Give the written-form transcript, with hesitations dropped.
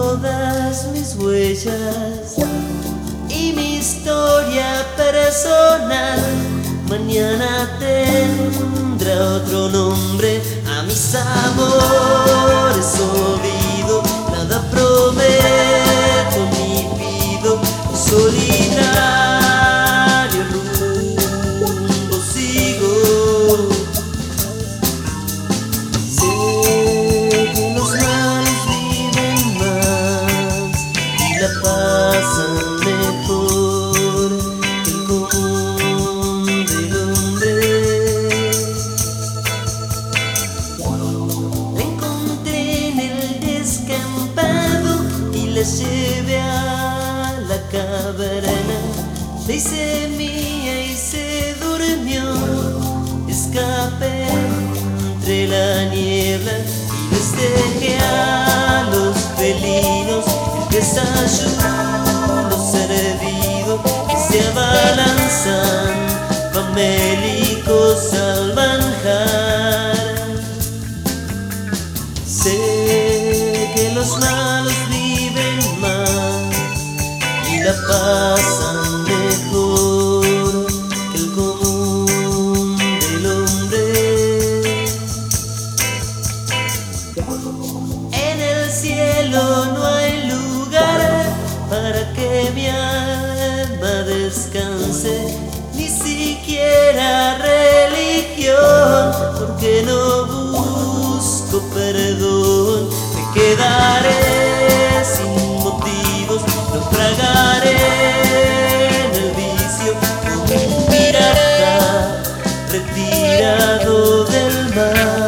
todas mis huellas y mi historia personal. Mañana tendrá otro nombre. A mis amores olvido, nada prometo ni pido. Solitario rumbo sigo. Sé que los malos viven más y la pasan mejor que el común del hombre. La encontré en el descampado y la llevé a la caverna. La hice mía y se durmió. Escapé entre la niebla y les dejé a los felinos el desayuno servido, que se abalanzan famélicos al manjar. Sé que los malos viven más y la pasan mejor que el común del hombre. En el cielo no hay lugar para que mi alma descanse, ni siquiera religión, porque no busco perdón. Me quedaré sin motivos, naufragaré en el vicio, como un pirata retirado del mar.